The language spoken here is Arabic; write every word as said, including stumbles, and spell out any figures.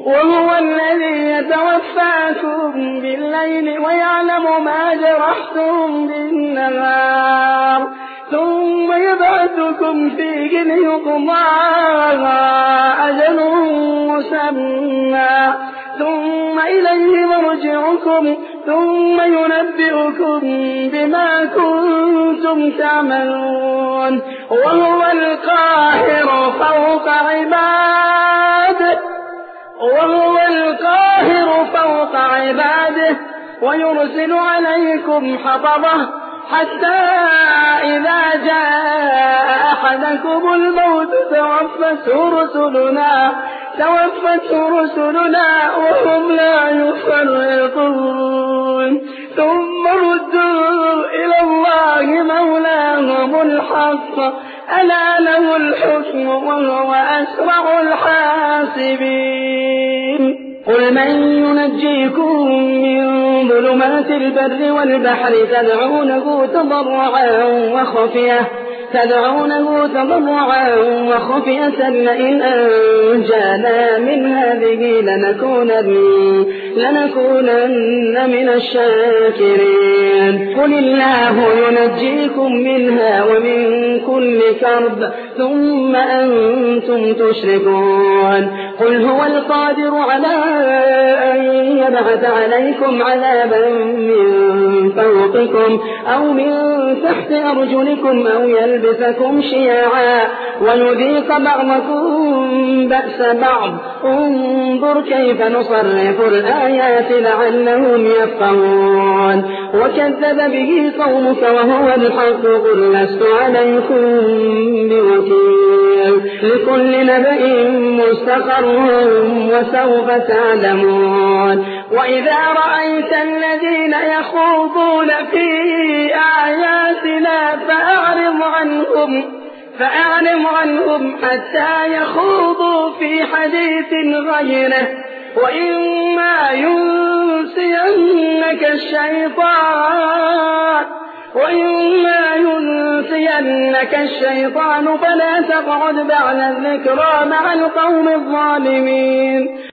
وهو الذي يتوفاكم بالليل ويعلم ما جرحتم بالنهار ثم يبعثكم فيه ليقضى أجل مسمى ثم إليه مرجعكم ثم ينبئكم بما كنتم تعملون وهو القاهر فوق عباده وهو القاهر فوق عباده ويرسل عليكم حفظه حتى إذا جاء أحدكم الموت توفته رسلنا توفته رسلنا وهم لا يفرطون ثم ردوا إلى الله مولاهم الحق ألا له الحكم وهو أسرع الحاسبين قل من ينجيكم من ظلمات البر والبحر تدعونه تضرعا وخفية تدعونه تضرعا وخفية لئن أنجانا من هذه لنكونن لنكونن من الشاكرين قل الله ينجيكم منها ومن كل كرب ثم أنتم تشركون قل هو القادر على أن يبعث عليكم عذابا من فوقكم أو من تحت أرجلكم أو يلبسكم شيعا ويذيق بعضكم بأس بعض انظر كيف نصرف الآيات لعلهم يفقهون وكذب به قومك وهو الحق قل لست عليكم بوكيل لكل نبأ مستقر وسوف تعلمون وإذا رأيت الذين يخوضون في آياتنا فأعرض عنهم فأعرض عنهم حتى يخوضوا في حديث غيره وإما ينسينك الشيطان وإما ينسينك الشيطان فلا تقعد بعد الذكرى مع القوم الظالمين